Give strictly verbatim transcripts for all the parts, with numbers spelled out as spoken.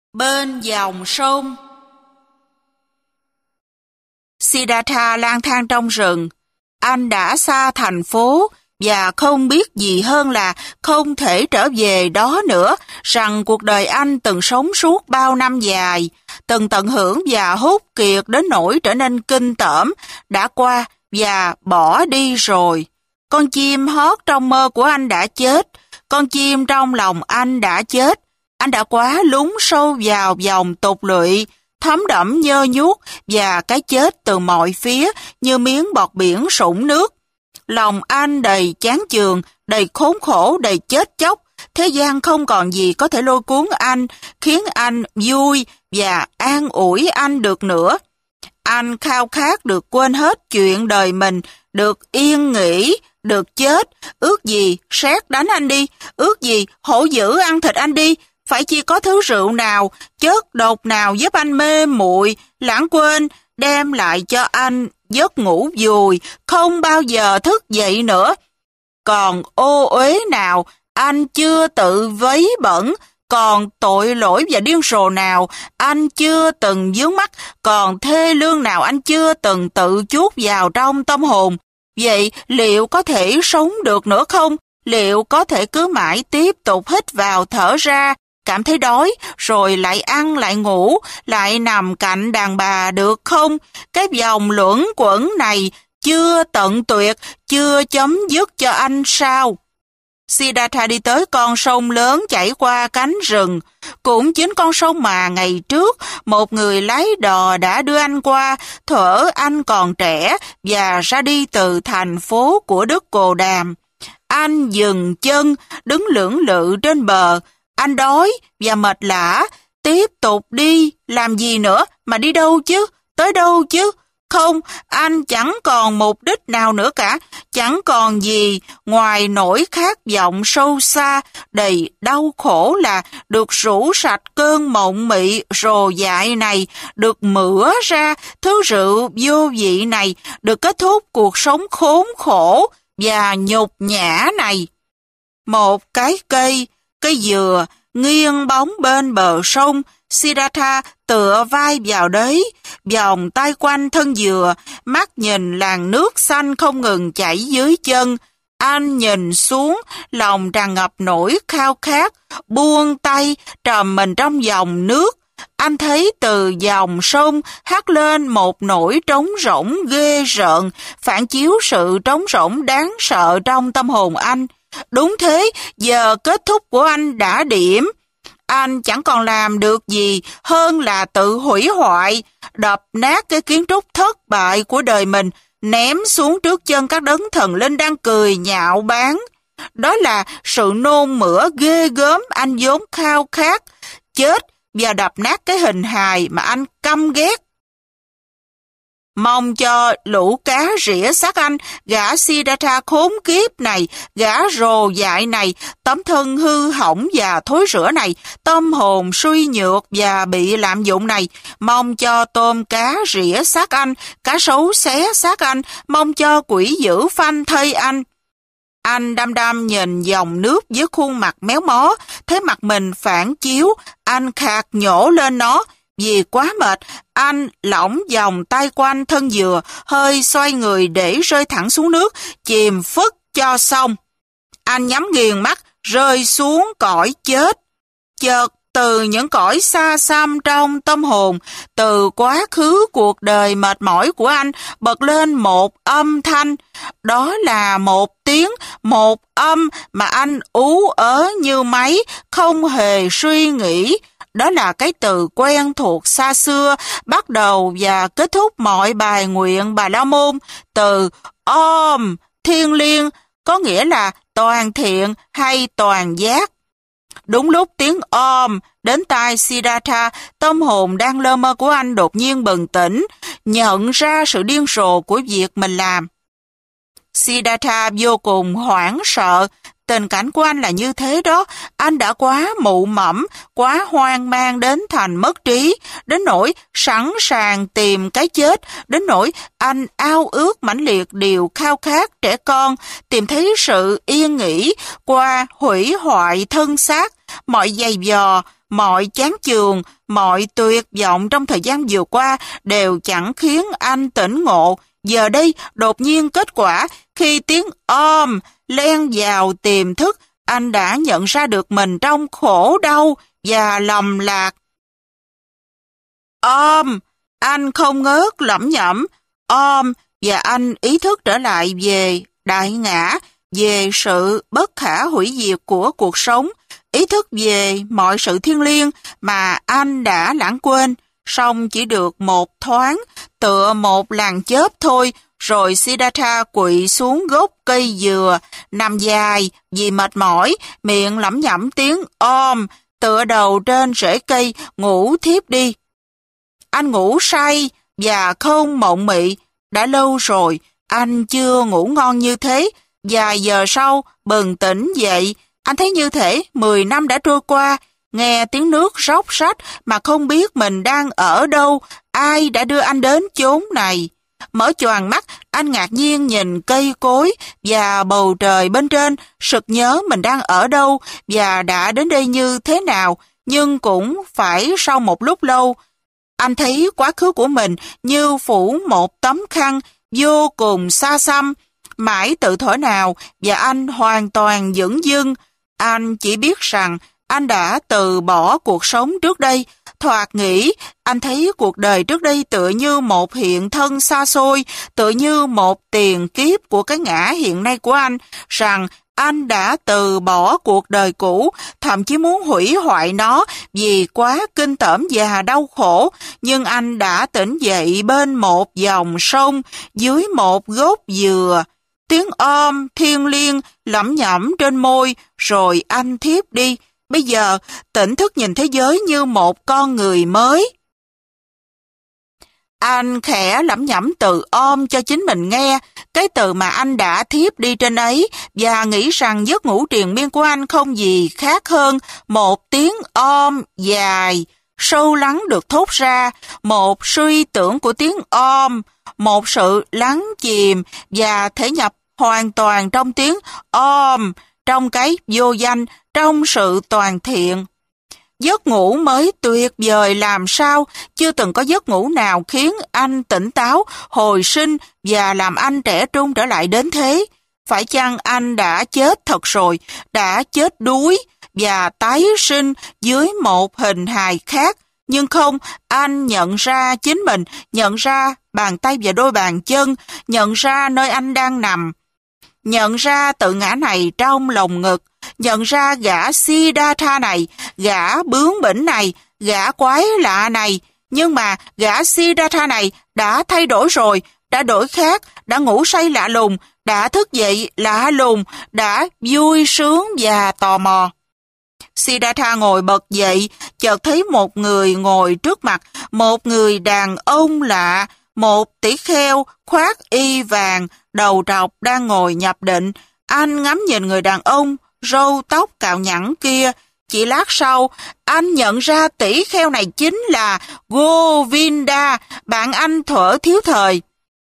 Bên dòng sông. Siddhartha lang thang trong rừng. Anh đã xa thành phố và không biết gì hơn là không thể trở về đó nữa, rằng cuộc đời anh từng sống suốt bao năm dài, từng tận hưởng và hút kiệt đến nỗi trở nên kinh tởm, đã qua và bỏ đi rồi. Con chim hót trong mơ của anh đã chết, con chim trong lòng anh đã chết. Anh đã quá lún sâu vào vòng tục lụy, thấm đẫm nhơ nhuốc và cái chết từ mọi phía như miếng bọt biển sũng nước. Lòng anh đầy chán chường, đầy khốn khổ, đầy chết chóc. Thế gian không còn gì có thể lôi cuốn anh, khiến anh vui và an ủi anh được nữa. Anh khao khát được quên hết chuyện đời mình, được yên nghỉ, được chết. Ước gì sét đánh anh đi, ước gì hổ dữ ăn thịt anh đi. Phải chi có thứ rượu nào, chất độc nào giúp anh mê muội, lãng quên, đem lại cho anh giấc ngủ vùi, không bao giờ thức dậy nữa. Còn ô uế nào anh chưa tự vấy bẩn, còn tội lỗi và điên rồ nào anh chưa từng vướng mắc, còn thê lương nào anh chưa từng tự chuốt vào trong tâm hồn. Vậy liệu có thể sống được nữa không? Liệu có thể cứ mãi tiếp tục hít vào thở ra, cảm thấy đói, rồi lại ăn, lại ngủ, lại nằm cạnh đàn bà được không? Cái vòng luẩn quẩn này chưa tận tuyệt, chưa chấm dứt cho anh sao? Siddhartha đi tới con sông lớn chảy qua cánh rừng. Cũng chính con sông mà ngày trước, một người lái đò đã đưa anh qua, thuở anh còn trẻ và ra đi từ thành phố của Đức Cồ Đàm. Anh dừng chân, đứng lưỡng lự trên bờ. Anh đói và mệt lả, tiếp tục đi, làm gì nữa, mà đi đâu chứ, tới đâu chứ? Không, anh chẳng còn mục đích nào nữa cả, chẳng còn gì ngoài nỗi khát vọng sâu xa, đầy đau khổ là được rũ sạch cơn mộng mị rồ dại này, được mửa ra thứ rượu vô vị này, được kết thúc cuộc sống khốn khổ và nhục nhã này. Một cái cây, cây dừa, nghiêng bóng bên bờ sông, Siddhartha tựa vai vào đấy, vòng tay quanh thân dừa, mắt nhìn làn nước xanh không ngừng chảy dưới chân. Anh nhìn xuống, lòng tràn ngập nỗi khao khát, buông tay, trầm mình trong dòng nước. Anh thấy từ dòng sông hắt lên một nỗi trống rỗng ghê rợn, phản chiếu sự trống rỗng đáng sợ trong tâm hồn anh. Đúng thế, giờ kết thúc của anh đã điểm. Anh chẳng còn làm được gì hơn là tự hủy hoại, đập nát cái kiến trúc thất bại của đời mình, ném xuống trước chân các đấng thần linh đang cười nhạo báng. Đó là sự nôn mửa ghê gớm anh vốn khao khát, chết và đập nát cái hình hài mà anh căm ghét. Mong cho lũ cá rỉa xác anh, gã Siddhartha khốn kiếp này, gã rồ dại này, tấm thân hư hỏng và thối rữa này, tâm hồn suy nhược và bị lạm dụng này. Mong cho tôm cá rỉa xác anh, cá sấu xé xác anh, mong cho quỷ dữ phanh thây anh. Anh đăm đăm nhìn dòng nước với khuôn mặt méo mó, thấy mặt mình phản chiếu, anh khạc nhổ lên nó. Vì quá mệt, anh lỏng vòng tay quanh thân dừa, hơi xoay người để rơi thẳng xuống nước, chìm phức cho xong. Anh nhắm nghiền mắt, rơi xuống cõi chết. Chợt từ những cõi xa xăm trong tâm hồn, từ quá khứ cuộc đời mệt mỏi của anh, bật lên một âm thanh. Đó là một tiếng, một âm mà anh ú ớ như máy, không hề suy nghĩ. Đó là cái từ quen thuộc xa xưa, bắt đầu và kết thúc mọi bài nguyện Bà La Môn. Từ Om, thiêng liêng, có nghĩa là toàn thiện hay toàn giác. Đúng lúc tiếng Om đến tai Siddhartha, tâm hồn đang lơ mơ của anh đột nhiên bừng tỉnh, nhận ra sự điên rồ của việc mình làm. Siddhartha vô cùng hoảng sợ. Tình cảnh của anh là như thế đó, anh đã quá mụ mẫm, quá hoang mang đến thành mất trí, đến nỗi sẵn sàng tìm cái chết, đến nỗi anh ao ước mãnh liệt điều khao khát trẻ con, tìm thấy sự yên nghỉ qua hủy hoại thân xác, mọi giày vò, mọi chán chường, mọi tuyệt vọng trong thời gian vừa qua đều chẳng khiến anh tỉnh ngộ. Giờ đây, đột nhiên kết quả, khi tiếng ôm len vào tiềm thức, anh đã nhận ra được mình trong khổ đau và lầm lạc. Ôm, anh không ngớt lẩm nhẩm, ôm, và anh ý thức trở lại về đại ngã, về sự bất khả hủy diệt của cuộc sống, ý thức về mọi sự thiêng liêng mà anh đã lãng quên, song chỉ được một thoáng, tựa một làn chớp thôi, rồi Siddhartha quỵ xuống gốc cây dừa, nằm dài vì mệt mỏi, miệng lẩm nhẩm tiếng ôm, tựa đầu trên rễ cây, ngủ thiếp đi. Anh ngủ say và không mộng mị, đã lâu rồi anh chưa ngủ ngon như thế. Vài giờ sau bừng tỉnh dậy, anh thấy như thể mười năm đã trôi qua, nghe tiếng nước róc rách mà không biết mình đang ở đâu, ai đã đưa anh đến chốn này. Mở choàng mắt, anh ngạc nhiên nhìn cây cối và bầu trời bên trên, sực nhớ mình đang ở đâu và đã đến đây như thế nào, nhưng cũng phải sau một lúc lâu. Anh thấy quá khứ của mình như phủ một tấm khăn vô cùng xa xăm, mãi tự thổi nào và anh hoàn toàn dửng dưng. Anh chỉ biết rằng anh đã từ bỏ cuộc sống trước đây. Thoạt nghĩ, anh thấy cuộc đời trước đây tựa như một hiện thân xa xôi, tựa như một tiền kiếp của cái ngã hiện nay của anh, rằng anh đã từ bỏ cuộc đời cũ, thậm chí muốn hủy hoại nó vì quá kinh tởm và đau khổ. Nhưng anh đã tỉnh dậy bên một dòng sông, dưới một gốc dừa. Tiếng ôm thiêng liêng lẩm nhẩm trên môi, rồi anh thiếp đi. Bây giờ, tỉnh thức nhìn thế giới như một con người mới. Anh khẽ lẩm nhẩm từ ôm cho chính mình nghe, cái từ mà anh đã thiếp đi trên ấy, và nghĩ rằng giấc ngủ triền miên của anh không gì khác hơn một tiếng ôm dài, sâu lắng được thốt ra, một suy tưởng của tiếng ôm, một sự lắng chìm và thể nhập hoàn toàn trong tiếng ôm, trong cái vô danh, trong sự toàn thiện. Giấc ngủ mới tuyệt vời làm sao, chưa từng có giấc ngủ nào khiến anh tỉnh táo, hồi sinh và làm anh trẻ trung trở lại đến thế. Phải chăng anh đã chết thật rồi, đã chết đuối và tái sinh dưới một hình hài khác? Nhưng không, anh nhận ra chính mình, nhận ra bàn tay và đôi bàn chân, nhận ra nơi anh đang nằm, nhận ra tự ngã này trong lồng ngực, nhận ra gã Siddhartha này, gã bướng bỉnh này, gã quái lạ này. Nhưng mà gã Siddhartha này đã thay đổi rồi, đã đổi khác, đã ngủ say lạ lùng, đã thức dậy lạ lùng, đã vui sướng và tò mò. Siddhartha ngồi bật dậy, chợt thấy một người ngồi trước mặt, một người đàn ông lạ, một tỷ kheo khoác y vàng, đầu trọc đang ngồi nhập định. Anh ngắm nhìn người đàn ông, râu tóc cạo nhẵn kia. Chỉ lát sau, anh nhận ra tỷ kheo này chính là Govinda, bạn anh thuở thiếu thời.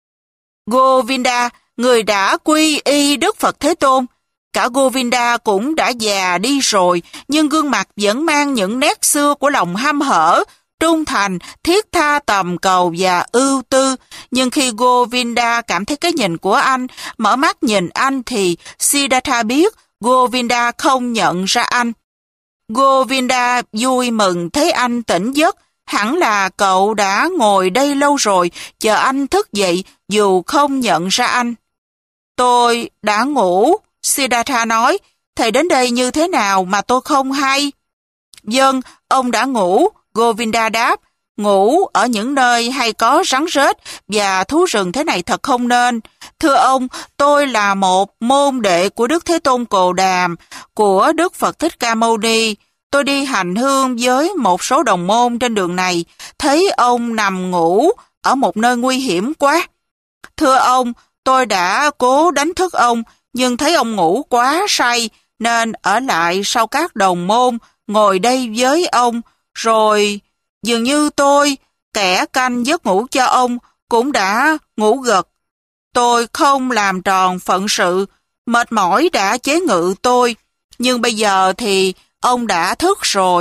Govinda, người đã quy y Đức Phật Thế Tôn. Cả Govinda cũng đã già đi rồi, nhưng gương mặt vẫn mang những nét xưa của lòng hăm hở, trung thành, thiết tha tầm cầu và ưu tư. Nhưng khi Govinda cảm thấy cái nhìn của anh, mở mắt nhìn anh thì Siddhartha biết Govinda không nhận ra anh. Govinda vui mừng thấy anh tỉnh giấc, hẳn là cậu đã ngồi đây lâu rồi, chờ anh thức dậy dù không nhận ra anh. Tôi đã ngủ, Siddhartha nói, thầy đến đây như thế nào mà tôi không hay? Vâng, ông đã ngủ, Govinda đáp, ngủ ở những nơi hay có rắn rết và thú rừng thế này thật không nên. Thưa ông, tôi là một môn đệ của Đức Thế Tôn Cồ Đàm, của Đức Phật Thích Ca Mâu Ni. Tôi đi hành hương với một số đồng môn trên đường này, thấy ông nằm ngủ ở một nơi nguy hiểm quá. Thưa ông, tôi đã cố đánh thức ông, nhưng thấy ông ngủ quá say, nên ở lại sau các đồng môn, ngồi đây với ông, rồi dường như tôi, kẻ canh giấc ngủ cho ông, cũng đã ngủ gật. Tôi không làm tròn phận sự, mệt mỏi đã chế ngự tôi, nhưng bây giờ thì ông đã thức rồi.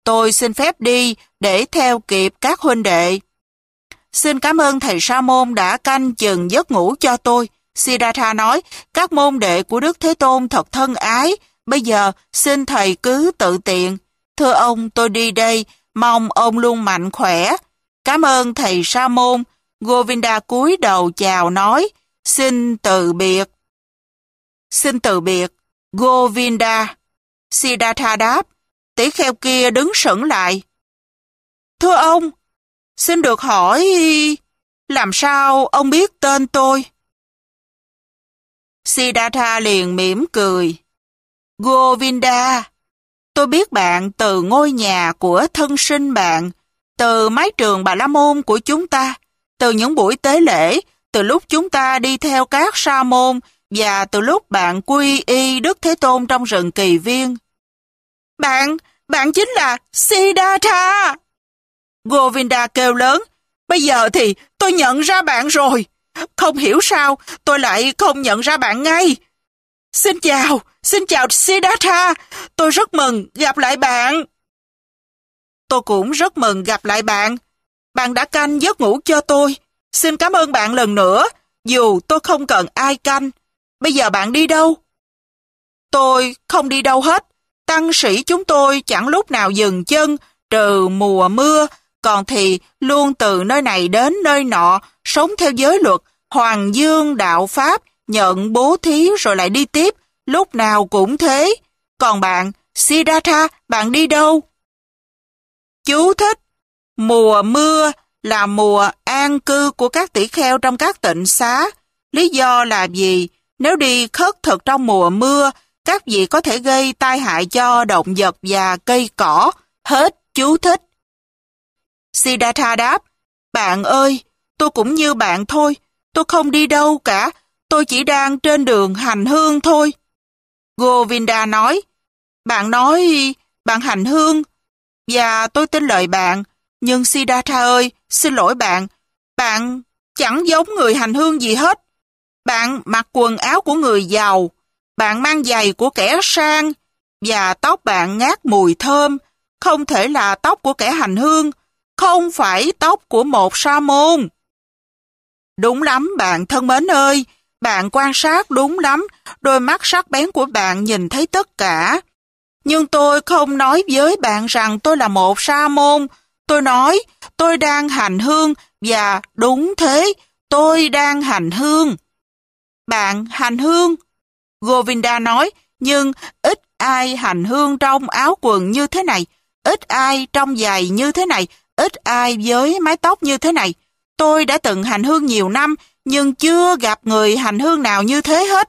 Tôi xin phép đi để theo kịp các huynh đệ. Xin cảm ơn thầy Sa môn đã canh chừng giấc ngủ cho tôi. Siddhartha nói, các môn đệ của Đức Thế Tôn thật thân ái. Bây giờ xin thầy cứ tự tiện. Thưa ông, tôi đi đây, mong ông luôn mạnh khỏe. Cảm ơn thầy Sa môn. Govinda cúi đầu chào nói, xin từ biệt. Xin từ biệt, Govinda. Siddhartha đáp, tỷ kheo kia đứng sững lại. Thưa ông, xin được hỏi, làm sao ông biết tên tôi? Siddhartha liền mỉm cười. Govinda, tôi biết bạn từ ngôi nhà của thân sinh bạn, từ mái trường Bà La Môn của chúng ta, từ những buổi tế lễ, từ lúc chúng ta đi theo các sa môn và từ lúc bạn quy y Đức Thế Tôn trong rừng Kỳ Viên. Bạn, bạn chính là Siddhartha! Govinda kêu lớn, bây giờ thì tôi nhận ra bạn rồi. Không hiểu sao tôi lại không nhận ra bạn ngay. Xin chào, xin chào Siddhartha, tôi rất mừng gặp lại bạn. Tôi cũng rất mừng gặp lại bạn. Bạn đã canh giấc ngủ cho tôi. Xin cảm ơn bạn lần nữa, dù tôi không cần ai canh. Bây giờ bạn đi đâu? Tôi không đi đâu hết. Tăng sĩ chúng tôi chẳng lúc nào dừng chân, trừ mùa mưa, còn thì luôn từ nơi này đến nơi nọ, sống theo giới luật, hoàng dương đạo pháp, nhận bố thí rồi lại đi tiếp, lúc nào cũng thế. Còn bạn, Siddhartha, bạn đi đâu? Chú thích, mùa mưa là mùa an cư của các tỷ kheo trong các tịnh xá. Lý do là gì? Nếu đi khất thực trong mùa mưa, các vị có thể gây tai hại cho động vật và cây cỏ. Hết chú thích. Siddhartha đáp, bạn ơi, tôi cũng như bạn thôi, tôi không đi đâu cả, tôi chỉ đang trên đường hành hương thôi. Govinda nói, bạn nói, bạn hành hương, và tôi tin lời bạn, nhưng Siddhartha ơi, xin lỗi bạn, bạn chẳng giống người hành hương gì hết. Bạn mặc quần áo của người giàu, bạn mang giày của kẻ sang, và tóc bạn ngát mùi thơm, không thể là tóc của kẻ hành hương, không phải tóc của một sa môn. Đúng lắm bạn thân mến ơi, bạn quan sát đúng lắm, đôi mắt sắc bén của bạn nhìn thấy tất cả. Nhưng tôi không nói với bạn rằng tôi là một sa môn, tôi nói tôi đang hành hương, và đúng thế, tôi đang hành hương. Bạn hành hương? Govinda nói, nhưng ít ai hành hương trong áo quần như thế này, ít ai trong giày như thế này, ít ai với mái tóc như thế này. Tôi đã từng hành hương nhiều năm, nhưng chưa gặp người hành hương nào như thế hết.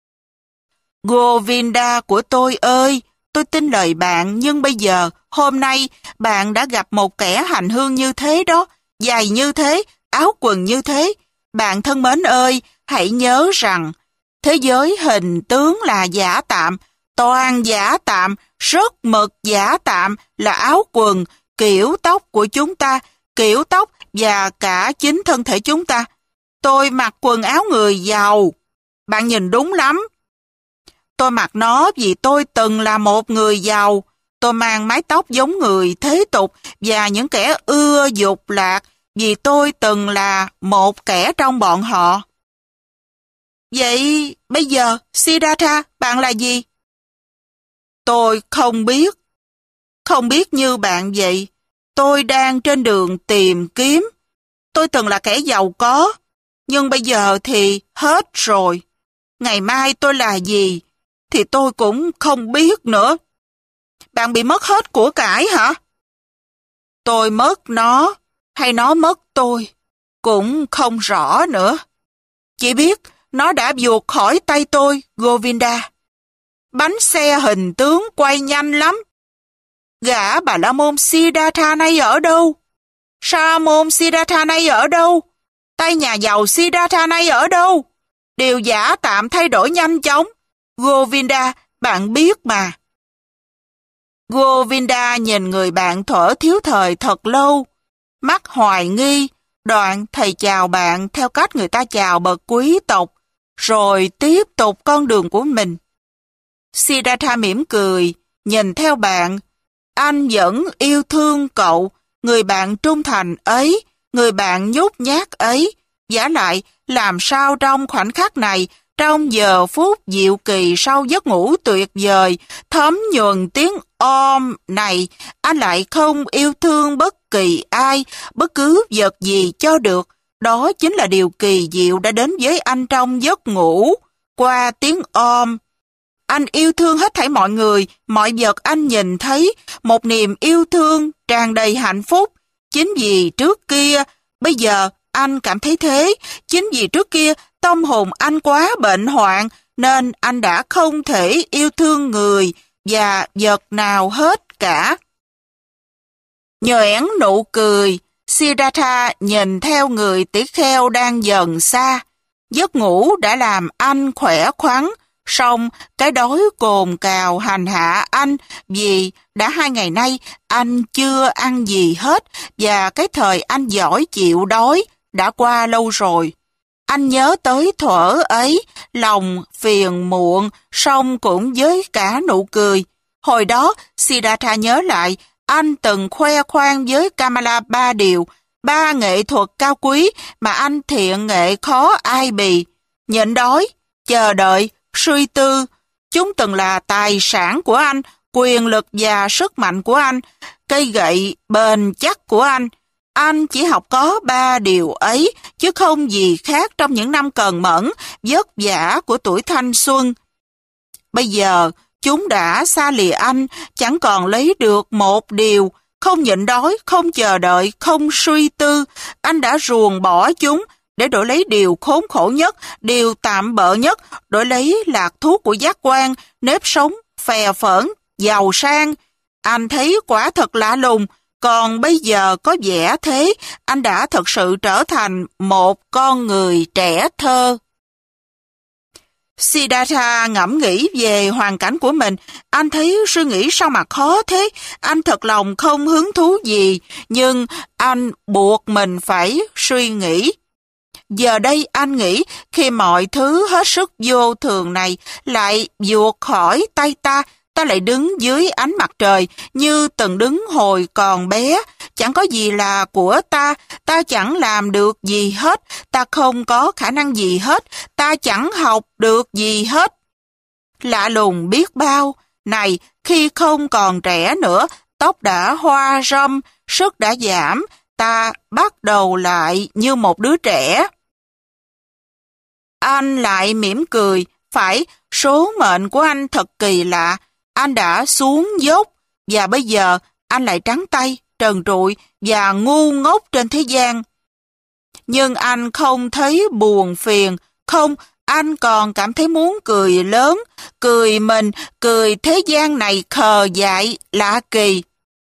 Govinda của tôi ơi, tôi tin lời bạn, nhưng bây giờ, hôm nay, bạn đã gặp một kẻ hành hương như thế đó, giày như thế, áo quần như thế. Bạn thân mến ơi, hãy nhớ rằng, thế giới hình tướng là giả tạm, toàn giả tạm, rất mực giả tạm là áo quần, kiểu tóc của chúng ta, kiểu tóc và cả chính thân thể chúng ta. Tôi mặc quần áo người giàu. Bạn nhìn đúng lắm. Tôi mặc nó vì tôi từng là một người giàu. Tôi mang mái tóc giống người thế tục và những kẻ ưa dục lạc vì tôi từng là một kẻ trong bọn họ. Vậy bây giờ, Siddhartha, bạn là gì? Tôi không biết. Không biết như bạn vậy. Tôi đang trên đường tìm kiếm. Tôi từng là kẻ giàu có, nhưng bây giờ thì hết rồi. Ngày mai tôi là gì, thì tôi cũng không biết nữa. Bạn bị mất hết của cải hả? Tôi mất nó, hay nó mất tôi, cũng không rõ nữa. Chỉ biết nó đã vụt khỏi tay tôi, Govinda. Bánh xe hình tướng quay nhanh lắm. Gã Bà La Môn Siddhartha này ở đâu? Sa môn Siddhartha này ở đâu? Tay nhà giàu Siddhartha này ở đâu? Điều giả tạm thay đổi nhanh chóng. Govinda, bạn biết mà. Govinda nhìn người bạn thuở thiếu thời thật lâu. Mắt hoài nghi, đoạn thầy chào bạn theo cách người ta chào bậc quý tộc, rồi tiếp tục con đường của mình. Siddhartha mỉm cười, nhìn theo bạn. anh vẫn yêu thương cậu, người bạn trung thành ấy, người bạn nhút nhát ấy. Vả lại, làm sao trong khoảnh khắc này, trong giờ phút diệu kỳ sau giấc ngủ tuyệt vời, thấm nhuần tiếng om này, anh lại không yêu thương bất kỳ ai, bất cứ vật gì cho được. Đó chính là điều kỳ diệu đã đến với anh trong giấc ngủ, qua tiếng om. Anh yêu thương hết thảy mọi người, mọi vật anh nhìn thấy, một niềm yêu thương tràn đầy hạnh phúc. Chính vì trước kia, bây giờ anh cảm thấy thế, chính vì trước kia tâm hồn anh quá bệnh hoạn, nên anh đã không thể yêu thương người và vật nào hết cả. Nhoẻn nụ cười, Siddhartha nhìn theo người tỷ kheo đang dần xa. Giấc ngủ đã làm anh khỏe khoắn, song cái đói cồn cào hành hạ anh vì đã hai ngày nay anh chưa ăn gì hết và cái thời anh giỏi chịu đói đã qua lâu rồi. Anh nhớ tới thuở ấy, lòng phiền muộn, song cũng với cả nụ cười. Hồi đó, Siddhartha nhớ lại, anh từng khoe khoang với Kamala ba điều, ba nghệ thuật cao quý mà anh thiện nghệ khó ai bì. Nhịn đói, chờ đợi, suy tư, chúng từng là tài sản của anh, quyền lực và sức mạnh của anh, cây gậy bền chắc của anh. Anh chỉ học có ba điều ấy, chứ không gì khác trong những năm cần mẫn, vất vả của tuổi thanh xuân. Bây giờ, chúng đã xa lìa anh, chẳng còn lấy được một điều, không nhịn đói, không chờ đợi, không suy tư. Anh đã ruồng bỏ chúng để đổi lấy điều khốn khổ nhất, điều tạm bợ nhất, đổi lấy lạc thú của giác quan, nếp sống, phè phỡn, giàu sang. Anh thấy quả thật lạ lùng, còn bây giờ có vẻ thế, anh đã thật sự trở thành một con người trẻ thơ. Siddhartha ngẫm nghĩ về hoàn cảnh của mình, anh thấy suy nghĩ sao mà khó thế, anh thật lòng không hứng thú gì, nhưng anh buộc mình phải suy nghĩ. Giờ đây anh nghĩ khi mọi thứ hết sức vô thường này lại vụt khỏi tay ta, ta lại đứng dưới ánh mặt trời như từng đứng hồi còn bé, chẳng có gì là của ta, ta chẳng làm được gì hết, ta không có khả năng gì hết, ta chẳng học được gì hết. Lạ lùng biết bao, này khi không còn trẻ nữa, tóc đã hoa râm, sức đã giảm, ta bắt đầu lại như một đứa trẻ. Anh lại mỉm cười, phải, số mệnh của anh thật kỳ lạ, anh đã xuống dốc, và bây giờ anh lại trắng tay, trần trụi và ngu ngốc trên thế gian. Nhưng anh không thấy buồn phiền, không, anh còn cảm thấy muốn cười lớn, cười mình, cười thế gian này khờ dại, lạ kỳ.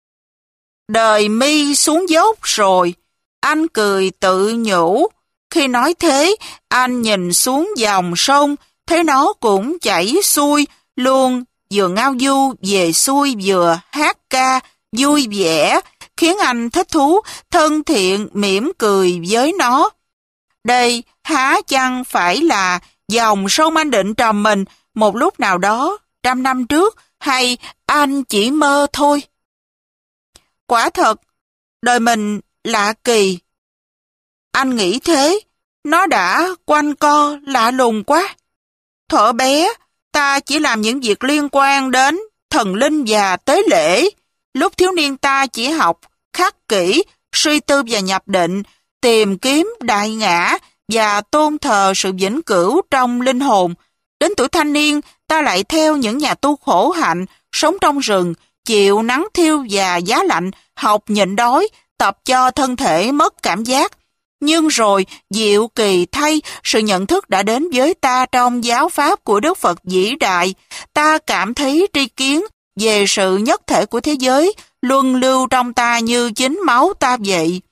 Đời mi xuống dốc rồi, anh cười tự nhủ. Khi nói thế, anh nhìn xuống dòng sông, thấy nó cũng chảy xuôi, luôn vừa ngao du về xuôi vừa hát ca, vui vẻ, khiến anh thích thú, thân thiện, mỉm cười với nó. Đây há chăng phải là dòng sông anh định trầm mình một lúc nào đó, trăm năm trước, hay anh chỉ mơ thôi? Quả thật, đời mình lạ kỳ. Anh nghĩ thế, nó đã quanh co lạ lùng quá. Thuở bé, ta chỉ làm những việc liên quan đến thần linh và tế lễ. Lúc thiếu niên ta chỉ học khắc kỹ, suy tư và nhập định, tìm kiếm đại ngã và tôn thờ sự vĩnh cửu trong linh hồn. Đến tuổi thanh niên, ta lại theo những nhà tu khổ hạnh, sống trong rừng, chịu nắng thiêu và giá lạnh, học nhịn đói, tập cho thân thể mất cảm giác. Nhưng rồi, diệu kỳ thay, sự nhận thức đã đến với ta trong giáo pháp của Đức Phật vĩ đại. Ta cảm thấy tri kiến về sự nhất thể của thế giới, luân lưu trong ta như chính máu ta vậy.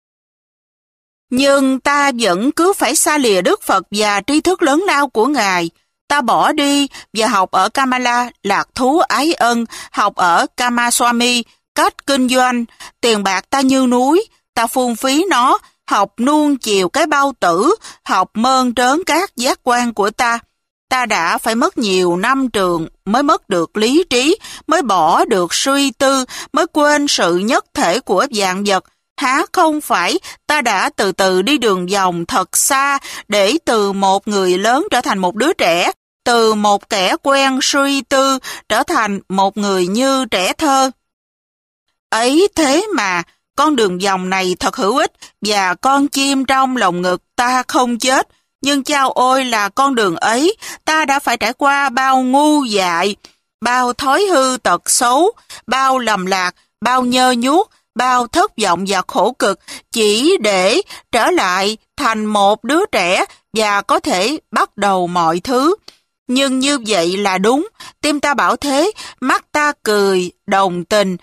Nhưng ta vẫn cứ phải xa lìa Đức Phật và tri thức lớn lao của Ngài. Ta bỏ đi và học ở Kamala, lạc thú ái ân, học ở Kamaswami, cách kinh doanh, tiền bạc ta như núi, ta phung phí nó, học nuông chiều cái bao tử, học mơn trớn các giác quan của ta. Ta đã phải mất nhiều năm trường, mới mất được lý trí, mới bỏ được suy tư, mới quên sự nhất thể của vạn vật. Há không phải ta đã từ từ đi đường vòng thật xa để từ một người lớn trở thành một đứa trẻ, từ một kẻ quen suy tư trở thành một người như trẻ thơ. Ấy thế mà, con đường vòng này thật hữu ích và con chim trong lồng ngực ta không chết. Nhưng chao ôi là con đường ấy, ta đã phải trải qua bao ngu dại, bao thói hư tật xấu, bao lầm lạc, bao nhơ nhuốc, bao thất vọng và khổ cực chỉ để trở lại thành một đứa trẻ và có thể bắt đầu mọi thứ. Nhưng như vậy là đúng, tim ta bảo thế, mắt ta cười, đồng tình.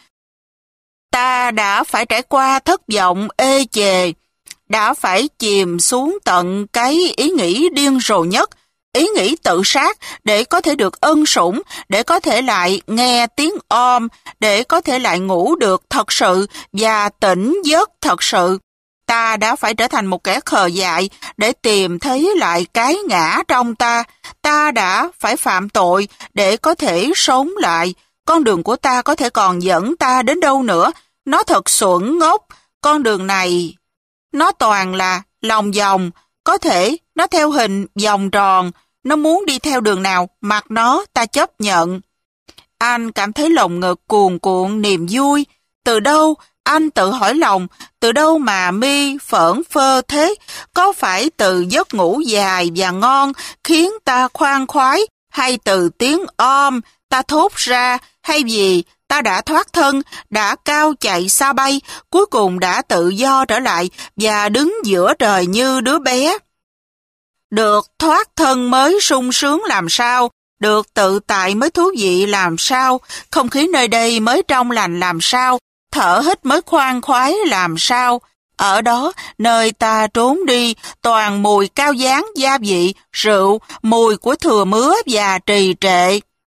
Ta đã phải trải qua thất vọng ê chề, đã phải chìm xuống tận cái ý nghĩ điên rồ nhất, ý nghĩ tự sát để có thể được ân sủng, để có thể lại nghe tiếng om, để có thể lại ngủ được thật sự và tỉnh giấc thật sự. Ta đã phải trở thành một kẻ khờ dại để tìm thấy lại cái ngã trong ta. Ta đã phải phạm tội để có thể sống lại. Con đường của ta có thể còn dẫn ta đến đâu nữa? Nó thật xuẩn ngốc. Con đường này, nó toàn là lòng vòng. Có thể nó theo hình vòng tròn. Nó muốn đi theo đường nào, mặc nó ta chấp nhận. Anh cảm thấy lồng ngực cuồn cuộn niềm vui. Từ đâu? Anh tự hỏi lòng, từ đâu mà mi phởn phơ thế? Có phải từ giấc ngủ dài và ngon khiến ta khoan khoái, hay từ tiếng om ta thốt ra, hay vì ta đã thoát thân, đã cao chạy xa bay, cuối cùng đã tự do trở lại và đứng giữa trời như đứa bé? Được thoát thân mới sung sướng làm sao? Được tự tại mới thú vị làm sao? Không khí nơi đây mới trong lành làm sao? Thở hít mới khoan khoái làm sao? Ở đó, nơi ta trốn đi, toàn mùi cao dáng, gia vị, rượu, mùi của thừa mứa và trì trệ.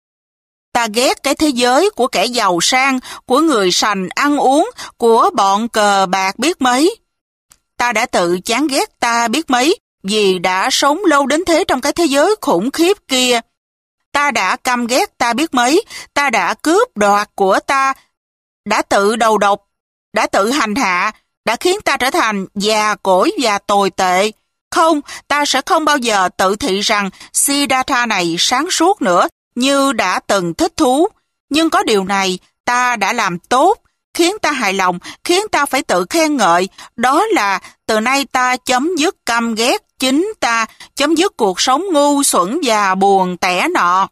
Ta ghét cái thế giới của kẻ giàu sang, của người sành ăn uống, của bọn cờ bạc biết mấy. Ta đã tự chán ghét ta biết mấy, vì đã sống lâu đến thế trong cái thế giới khủng khiếp kia. Ta đã căm ghét ta biết mấy, ta đã cướp đoạt của ta, đã tự đầu độc, đã tự hành hạ, đã khiến ta trở thành già cỗi và tồi tệ. Không, ta sẽ không bao giờ tự thị rằng Siddhartha này sáng suốt nữa, như đã từng thích thú. Nhưng có điều này, ta đã làm tốt, khiến ta hài lòng, khiến ta phải tự khen ngợi. Đó là từ nay ta chấm dứt căm ghét chính ta, chấm dứt cuộc sống ngu xuẩn và buồn tẻ nọ.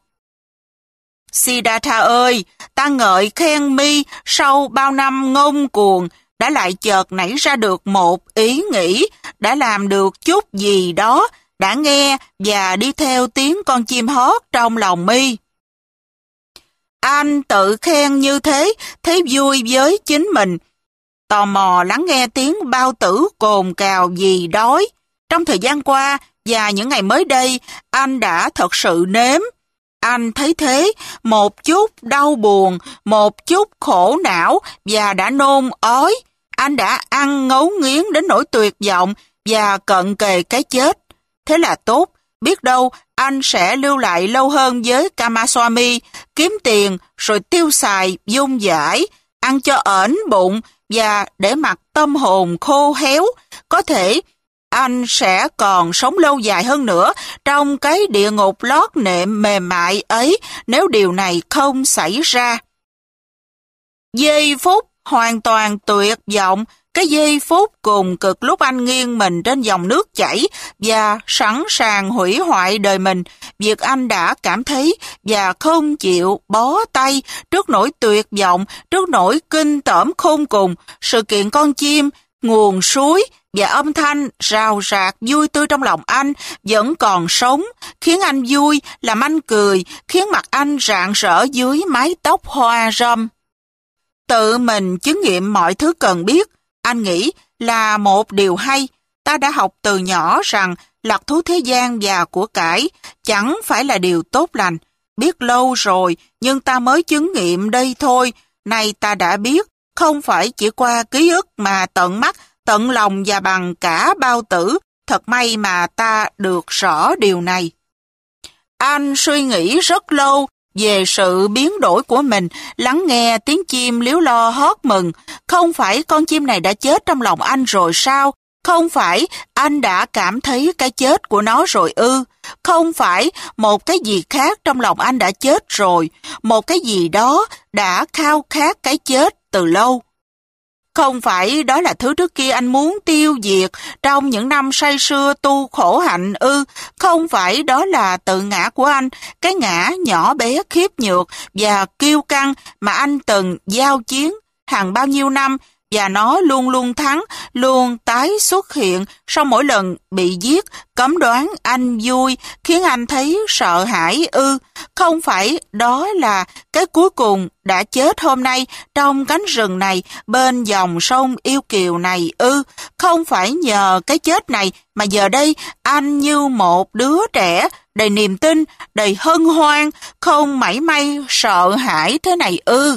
Siddhartha ơi, ta ngợi khen mi sau bao năm ngông cuồng, đã lại chợt nảy ra được một ý nghĩ, đã làm được chút gì đó, đã nghe và đi theo tiếng con chim hót trong lòng mi. Anh tự khen như thế, thấy vui với chính mình. Tò mò lắng nghe tiếng bao tử cồn cào vì đói. Trong thời gian qua và những ngày mới đây, anh đã thật sự nếm. Anh thấy thế, một chút đau buồn, một chút khổ não và đã nôn ói. Anh đã ăn ngấu nghiến đến nỗi tuyệt vọng và cận kề cái chết. Thế là tốt, biết đâu anh sẽ lưu lại lâu hơn với Kamaswami, kiếm tiền rồi tiêu xài dung dãi, ăn cho ẩn bụng và để mặc tâm hồn khô héo. Có thể anh sẽ còn sống lâu dài hơn nữa trong cái địa ngục lót nệm mềm mại ấy nếu điều này không xảy ra. Giây phút hoàn toàn tuyệt vọng, cái giây phút cùng cực lúc anh nghiêng mình trên dòng nước chảy và sẵn sàng hủy hoại đời mình, việc anh đã cảm thấy và không chịu bó tay trước nỗi tuyệt vọng, trước nỗi kinh tởm khôn cùng, sự kiện con chim, nguồn suối và âm thanh rào rạc vui tươi trong lòng anh vẫn còn sống, khiến anh vui, làm anh cười, khiến mặt anh rạng rỡ dưới mái tóc hoa râm. Tự mình chứng nghiệm mọi thứ cần biết, anh nghĩ là một điều hay. Ta đã học từ nhỏ rằng lạc thú thế gian và của cải chẳng phải là điều tốt lành. Biết lâu rồi, nhưng ta mới chứng nghiệm đây thôi. Nay ta đã biết, không phải chỉ qua ký ức mà tận mắt, tận lòng và bằng cả bao tử. Thật may mà ta được rõ điều này. Anh suy nghĩ rất lâu về sự biến đổi của mình, lắng nghe tiếng chim líu lo hót mừng. Không phải con chim này đã chết trong lòng anh rồi sao? Không phải anh đã cảm thấy cái chết của nó rồi ư? Không phải một cái gì khác trong lòng anh đã chết rồi, một cái gì đó đã khao khát cái chết từ lâu. Không phải đó là thứ trước kia anh muốn tiêu diệt trong những năm say sưa tu khổ hạnh ư? Không phải đó là tự ngã của anh, cái ngã nhỏ bé khiếp nhược và kiêu căng mà anh từng giao chiến hàng bao nhiêu năm, và nó luôn luôn thắng, luôn tái xuất hiện sau mỗi lần bị giết, cấm đoán anh vui, khiến anh thấy sợ hãi ư? Không phải đó là cái cuối cùng đã chết hôm nay trong cánh rừng này, bên dòng sông yêu kiều này ư? Không phải nhờ cái chết này mà giờ đây anh như một đứa trẻ đầy niềm tin, đầy hân hoan, không mảy may sợ hãi thế này ư?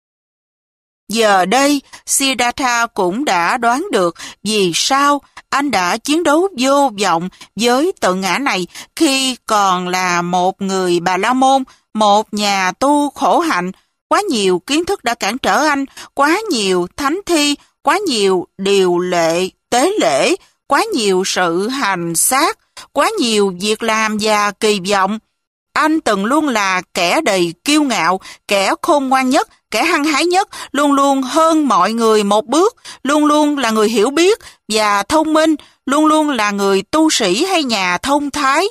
Giờ đây, Siddhartha cũng đã đoán được vì sao anh đã chiến đấu vô vọng với tự ngã này khi còn là một người Bà La Môn, một nhà tu khổ hạnh. Quá nhiều kiến thức đã cản trở anh, quá nhiều thánh thi, quá nhiều điều lệ, tế lễ, quá nhiều sự hành xác, quá nhiều việc làm và kỳ vọng. Anh từng luôn là kẻ đầy kiêu ngạo, kẻ khôn ngoan nhất, kẻ hăng hái nhất, luôn luôn hơn mọi người một bước, luôn luôn là người hiểu biết và thông minh, luôn luôn là người tu sĩ hay nhà thông thái.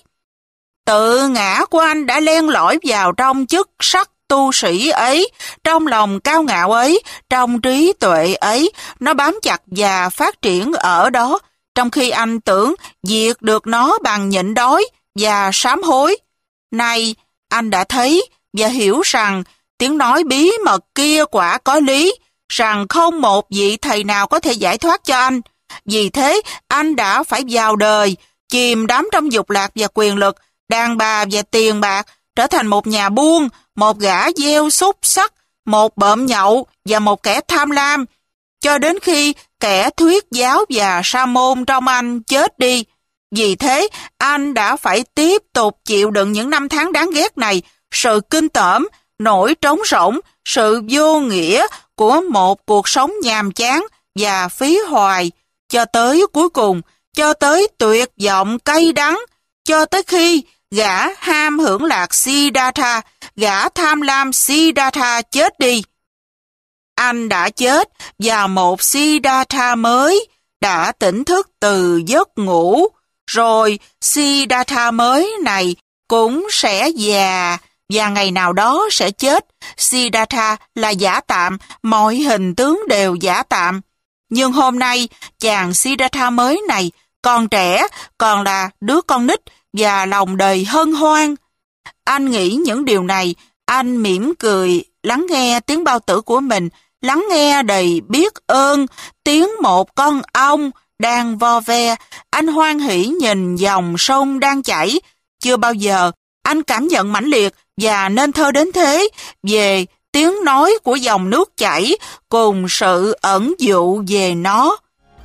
Tự ngã của anh đã len lỏi vào trong chức sắc tu sĩ ấy, trong lòng cao ngạo ấy, trong trí tuệ ấy, nó bám chặt và phát triển ở đó, trong khi anh tưởng diệt được nó bằng nhịn đói và sám hối. Nay, anh đã thấy và hiểu rằng tiếng nói bí mật kia quả có lý, rằng không một vị thầy nào có thể giải thoát cho anh. Vì thế, anh đã phải vào đời, chìm đắm trong dục lạc và quyền lực, đàn bà và tiền bạc, trở thành một nhà buôn, một gã gieo xúc sắc, một bợm nhậu và một kẻ tham lam, cho đến khi kẻ thuyết giáo và sa môn trong anh chết đi. Vì thế, anh đã phải tiếp tục chịu đựng những năm tháng đáng ghét này, sự kinh tởm, nỗi trống rỗng, sự vô nghĩa của một cuộc sống nhàm chán và phí hoài, cho tới cuối cùng, cho tới tuyệt vọng cay đắng, cho tới khi gã ham hưởng lạc Siddhartha, gã tham lam Siddhartha chết đi. Anh đã chết và một Siddhartha mới đã tỉnh thức từ giấc ngủ, rồi Siddhartha mới này cũng sẽ già và ngày nào đó sẽ chết. Siddhartha là giả tạm, mọi hình tướng đều giả tạm. Nhưng hôm nay, chàng Siddhartha mới này còn trẻ, còn là đứa con nít và lòng đầy hân hoan. Anh nghĩ những điều này, anh mỉm cười, lắng nghe tiếng bao tử của mình, lắng nghe đầy biết ơn, tiếng một con ong đang vo ve. Anh hoan hỉ nhìn dòng sông đang chảy. Chưa bao giờ anh cảm nhận mãnh liệt và nên thơ đến thế về tiếng nói của dòng nước chảy cùng sự ẩn dụ về nó.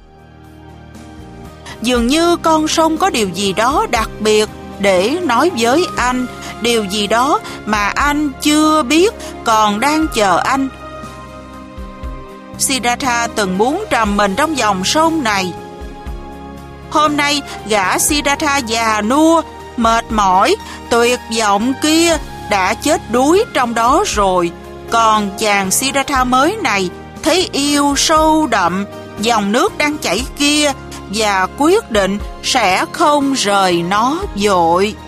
Dường như con sông có điều gì đó đặc biệt để nói với anh, điều gì đó mà anh chưa biết còn đang chờ anh. Siddhartha từng muốn trầm mình trong dòng sông này. Hôm nay, gã Siddhartha già nua, mệt mỏi, tuyệt vọng kia đã chết đuối trong đó rồi. Còn chàng Siddhartha mới này thấy yêu sâu đậm dòng nước đang chảy kia và quyết định sẽ không rời nó vội.